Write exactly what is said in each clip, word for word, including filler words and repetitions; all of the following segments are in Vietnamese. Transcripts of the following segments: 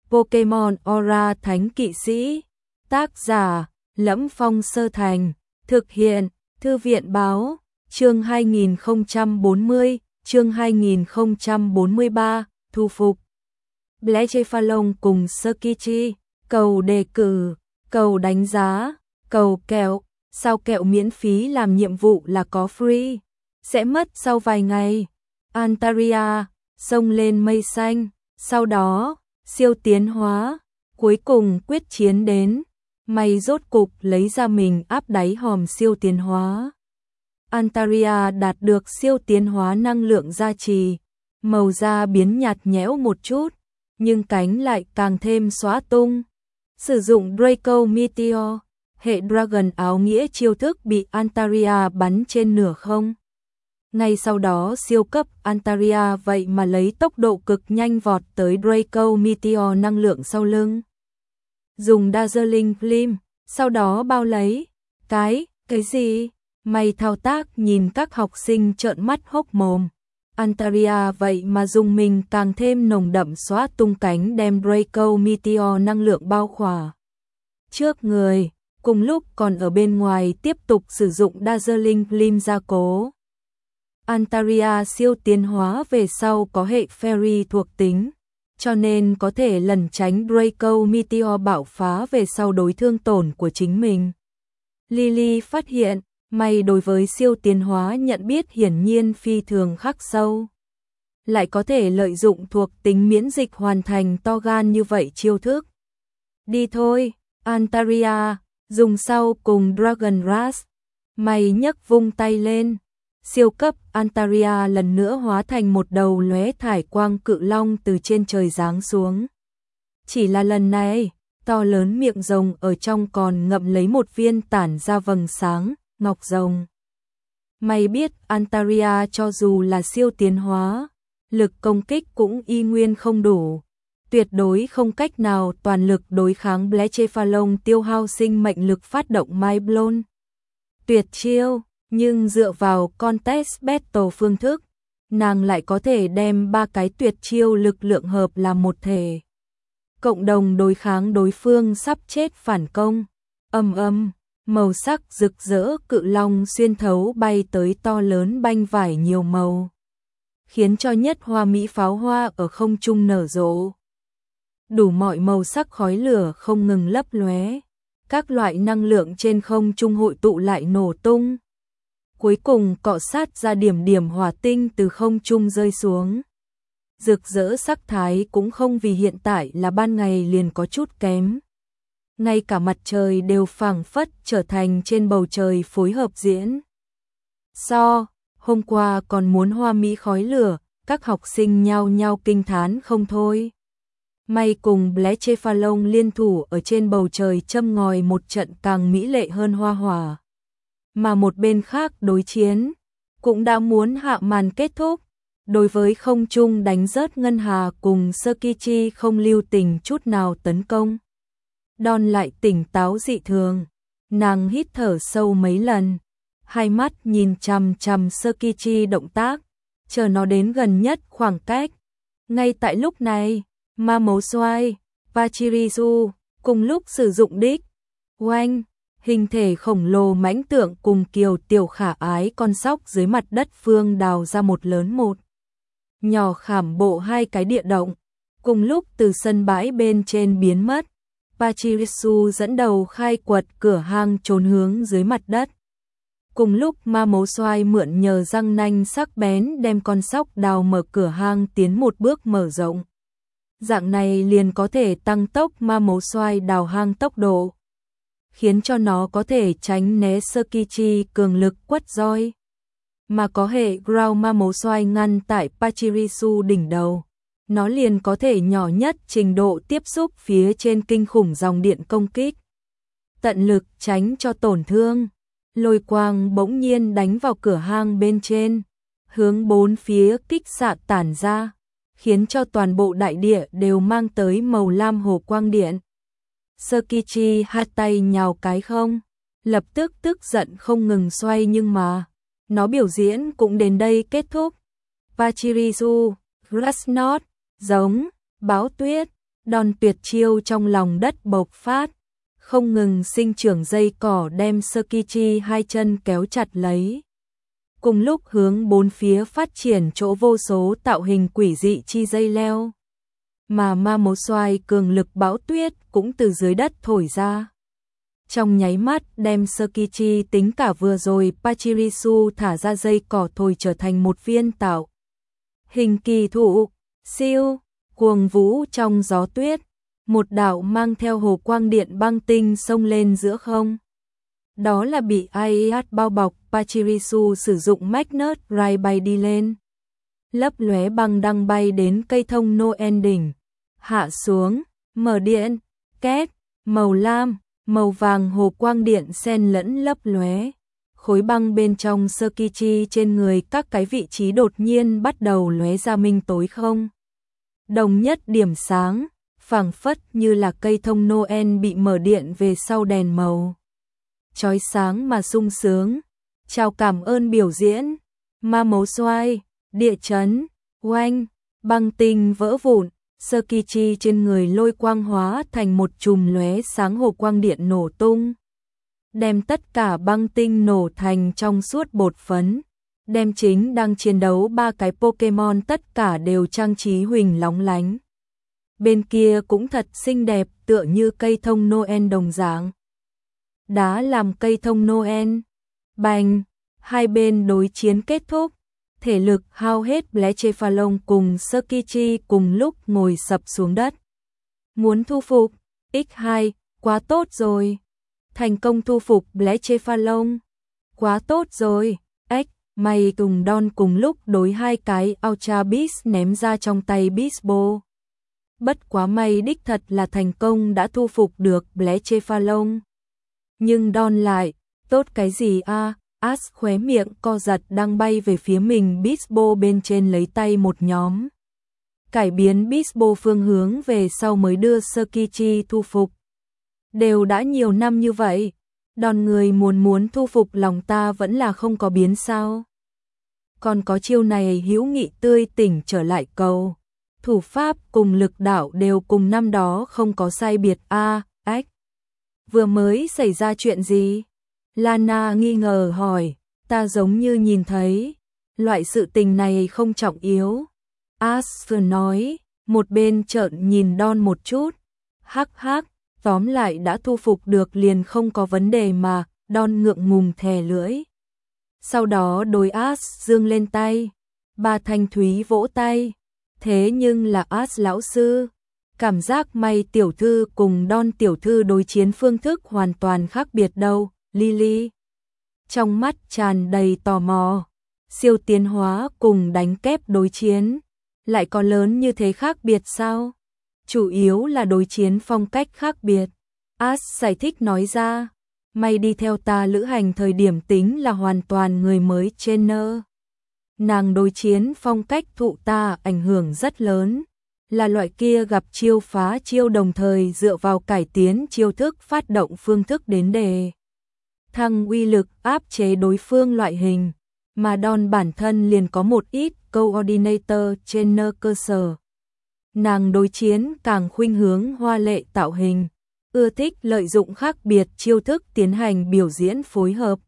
Pokemon Aura Thánh Kỵ Sĩ. Tác giả: Lẫm Phong Sơ Thành. Thực hiện: Thư viện Báo. Chương hai nghìn không trăm bốn mươi, chương hai nghìn không trăm bốn mươi ba, thu phục. Blacephalon cùng Tsukiji, cầu đề cử, cầu đánh giá, cầu kẹo, sao kẹo miễn phí làm nhiệm vụ là có free, sẽ mất sau vài ngày. Altaria, sông lên mây xanh, sau đó, siêu tiến hóa, cuối cùng quyết chiến đến, mày rốt cục lấy ra mình áp đáy hòm siêu tiến hóa. Altaria đạt được siêu tiến hóa năng lượng gia trì, màu da biến nhạt nhẽo một chút, nhưng cánh lại càng thêm xóa tung. Sử dụng Draco Meteor, hệ Dragon áo nghĩa chiêu thức bị Altaria bắn trên nửa không. Ngay sau đó siêu cấp Altaria vậy mà lấy tốc độ cực nhanh vọt tới Draco Meteor năng lượng sau lưng. Dùng Dazzling Gleam, sau đó bao lấy. Cái, cái gì? Mày thao tác nhìn các học sinh trợn mắt hốc mồm. Altaria vậy mà dùng mình càng thêm nồng đậm xóa tung cánh đem Draco Meteor năng lượng bao khỏa trước người, cùng lúc còn ở bên ngoài tiếp tục sử dụng Dazzling Gleam gia cố. Altaria siêu tiến hóa về sau có hệ Fairy thuộc tính, cho nên có thể lẩn tránh Draco Meteor bạo phá về sau đối thương tổn của chính mình. Lily phát hiện, mày đối với siêu tiến hóa nhận biết hiển nhiên phi thường khắc sâu. Lại có thể lợi dụng thuộc tính miễn dịch hoàn thành to gan như vậy chiêu thức. Đi thôi, Altaria, dùng sau cùng Dragon Rush. Mày nhấc vung tay lên. Siêu cấp Altaria lần nữa hóa thành một đầu lóe thải quang cự long từ trên trời giáng xuống. Chỉ là lần này, to lớn miệng rồng ở trong còn ngậm lấy một viên tản ra vầng sáng, ngọc rồng. Mày biết Altaria cho dù là siêu tiến hóa, lực công kích cũng y nguyên không đủ. Tuyệt đối không cách nào toàn lực đối kháng Blacephalon tiêu hao sinh mệnh lực phát động Mind Blown. Tuyệt chiêu, nhưng dựa vào Contest Battle phương thức, nàng lại có thể đem ba cái tuyệt chiêu lực lượng hợp làm một thể. Cộng đồng đối kháng đối phương sắp chết phản công. Âm âm, màu sắc rực rỡ cự long xuyên thấu bay tới to lớn banh vải nhiều màu, khiến cho nhất hoa mỹ pháo hoa ở không trung nở rộ. Đủ mọi màu sắc khói lửa không ngừng lấp lóe, các loại năng lượng trên không trung hội tụ lại nổ tung. Cuối cùng cọ sát ra điểm điểm hỏa tinh từ không trung rơi xuống. Rực rỡ sắc thái cũng không vì hiện tại là ban ngày liền có chút kém. Ngay cả mặt trời đều phảng phất trở thành trên bầu trời phối hợp diễn. So, hôm qua còn muốn hoa mỹ khói lửa, các học sinh nhao nhao kinh thán không thôi. May cùng Blacephalon liên thủ ở trên bầu trời châm ngòi một trận càng mỹ lệ hơn hoa hỏa. Mà một bên khác đối chiến, cũng đã muốn hạ màn kết thúc. Đối với không trung đánh rớt Ngân Hà cùng Tsukiji không lưu tình chút nào tấn công. Đòn lại tỉnh táo dị thường, nàng hít thở sâu mấy lần, hai mắt nhìn chằm chằm Tsukiji động tác, chờ nó đến gần nhất khoảng cách. Ngay tại lúc này, ma mấu xoay, Pachirisu, cùng lúc sử dụng đích. Oanh, hình thể khổng lồ mãnh tượng cùng kiều tiểu khả ái con sóc dưới mặt đất phương đào ra một lớn một nhỏ khảm bộ hai cái địa động, cùng lúc từ sân bãi bên trên biến mất. Pachirisu dẫn đầu khai quật cửa hang trốn hướng dưới mặt đất. Cùng lúc ma mấu xoay mượn nhờ răng nanh sắc bén đem con sóc đào mở cửa hang tiến một bước mở rộng. Dạng này liền có thể tăng tốc ma mấu xoay đào hang tốc độ, khiến cho nó có thể tránh né Tsukiji cường lực quất roi. Mà có hệ ground ma mấu xoay ngăn tại Pachirisu đỉnh đầu, nó liền có thể nhỏ nhất trình độ tiếp xúc phía trên kinh khủng dòng điện công kích. Tận lực tránh cho tổn thương, lôi quang bỗng nhiên đánh vào cửa hang bên trên, hướng bốn phía kích xạ tản ra, khiến cho toàn bộ đại địa đều mang tới màu lam hồ quang điện. Tsukiji hai tay nhào cái không, lập tức tức giận không ngừng xoay nhưng mà, nó biểu diễn cũng đến đây kết thúc. Pachirisu, Grasnot, giống, báo tuyết, Đòn tuyệt chiêu trong lòng đất bộc phát, không ngừng sinh trưởng dây cỏ đem Tsukiji hai chân kéo chặt lấy. Cùng lúc hướng bốn phía phát triển chỗ vô số tạo hình quỷ dị chi dây leo. Mà ma mấu xoài cường lực bão tuyết cũng từ dưới đất thổi ra. Trong nháy mắt đem Tsukiji tính cả vừa rồi Pachirisu thả ra dây cỏ thổi trở thành một viên tạo hình kỳ thụ, siêu, cuồng vũ trong gió tuyết. Một đạo mang theo hồ quang điện băng tinh xông lên giữa không. Đó là bị a i hát bao bọc, Pachirisu sử dụng Magnet Ray bay đi lên. Lấp lóe băng đang bay đến cây thông Noel đỉnh. Hạ xuống, mở điện, két, màu lam, màu vàng hồ quang điện xen lẫn lấp lóe. Khối băng bên trong Tsukiji trên người các cái vị trí đột nhiên bắt đầu lóe ra minh tối không. Đồng nhất điểm sáng, phảng phất như là cây thông Noel bị mở điện về sau đèn màu. Chói sáng mà sung sướng. Chào cảm ơn biểu diễn. Ma mấu xoay, địa chấn, oanh, băng tinh vỡ vụn. Tsukiji trên người lôi quang hóa thành một chùm lóe sáng hồ quang điện nổ tung. Đem tất cả băng tinh nổ thành trong suốt bột phấn. Đem chính đang chiến đấu ba cái Pokemon tất cả đều trang trí huỳnh lóng lánh. Bên kia cũng thật xinh đẹp tựa như cây thông Noel đồng dạng. Đá làm cây thông Noel. Bành, hai bên đối chiến kết thúc. Thể lực hao hết Blacephalon cùng Tsukiji cùng lúc ngồi sập xuống đất. Muốn thu phục, nhân hai, quá tốt rồi. Thành công thu phục Blacephalon. Quá tốt rồi, X, mày cùng Don cùng lúc đối hai cái Ultra Beast ném ra trong tay Beastbo. Bất quá may đích thật là thành công đã thu phục được Blacephalon. Nhưng Don lại, tốt cái gì a? À? Ash khóe miệng co giật đang bay về phía mình Beastbo bên trên lấy tay một nhóm. Cải biến Beastbo phương hướng về sau mới đưa Tsukiji thu phục. Đều đã nhiều năm như vậy, Don người muốn muốn thu phục lòng ta vẫn là không có biến sao. Còn có chiêu này hữu nghị tươi tỉnh trở lại cầu. Thủ pháp cùng lực đạo đều cùng năm đó không có sai biệt a. À, ách. Vừa mới xảy ra chuyện gì? Lana nghi ngờ hỏi, ta giống như nhìn thấy, loại sự tình này không trọng yếu. Ash nói, một bên trợn nhìn Don một chút, hắc hắc, tóm lại đã thu phục được liền không có vấn đề mà, Don ngượng ngùng thè lưỡi. Sau đó đối Ash giương lên tay, bà Thanh Thúy vỗ tay, thế nhưng là Ash lão sư. Cảm giác May tiểu thư cùng Don tiểu thư đối chiến phương thức hoàn toàn khác biệt đâu, Lily. Trong mắt tràn đầy tò mò, siêu tiến hóa cùng đánh kép đối chiến, lại có lớn như thế khác biệt sao? Chủ yếu là đối chiến phong cách khác biệt. Ash giải thích nói ra, May đi theo ta lữ hành thời điểm tính là hoàn toàn người mới trainer. Nàng đối chiến phong cách thụ ta ảnh hưởng rất lớn. Là loại kia gặp chiêu phá chiêu đồng thời dựa vào cải tiến chiêu thức phát động phương thức đến đề thăng uy lực áp chế đối phương loại hình, mà Don bản thân liền có một ít coordinator trainer cơ sở. Nàng đối chiến càng khuynh hướng hoa lệ tạo hình, ưa thích lợi dụng khác biệt chiêu thức tiến hành biểu diễn phối hợp.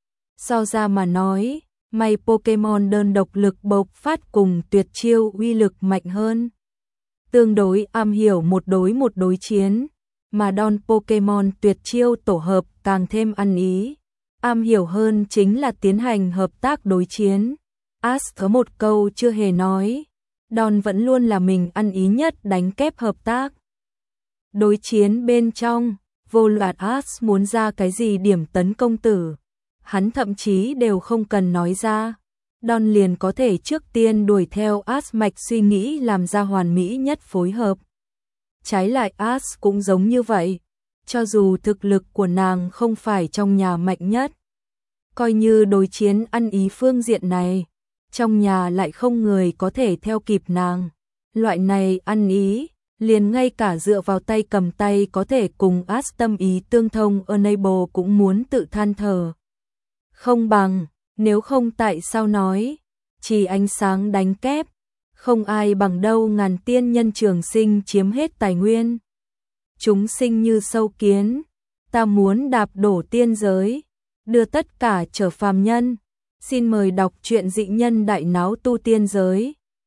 So ra mà nói, May Pokemon đơn độc lực bộc phát cùng tuyệt chiêu uy lực mạnh hơn. Tương đối am hiểu một đối một đối chiến, mà Don Pokemon tuyệt chiêu tổ hợp càng thêm ăn ý. Am hiểu hơn chính là tiến hành hợp tác đối chiến. Ash có một câu chưa hề nói, Don vẫn luôn là mình ăn ý nhất đánh kép hợp tác. Đối chiến bên trong, vô loạt Ash muốn ra cái gì điểm tấn công tử, hắn thậm chí đều không cần nói ra. Don liền có thể trước tiên đuổi theo Ash mạch suy nghĩ làm ra hoàn mỹ nhất phối hợp. Trái lại Ash cũng giống như vậy, cho dù thực lực của nàng không phải trong nhà mạnh nhất. Coi như đối chiến ăn ý phương diện này, trong nhà lại không người có thể theo kịp nàng. Loại này ăn ý, liền ngay cả dựa vào tay cầm tay có thể cùng Ash tâm ý tương thông Enable cũng muốn tự than thở. Không bằng, nếu không tại sao nói, chỉ ánh sáng đánh kép, không ai bằng đâu ngàn tiên nhân trường sinh chiếm hết tài nguyên. Chúng sinh như sâu kiến, ta muốn đạp đổ tiên giới, đưa tất cả trở phàm nhân. Xin mời đọc truyện Dị Nhân Đại Náo Tu Tiên Giới.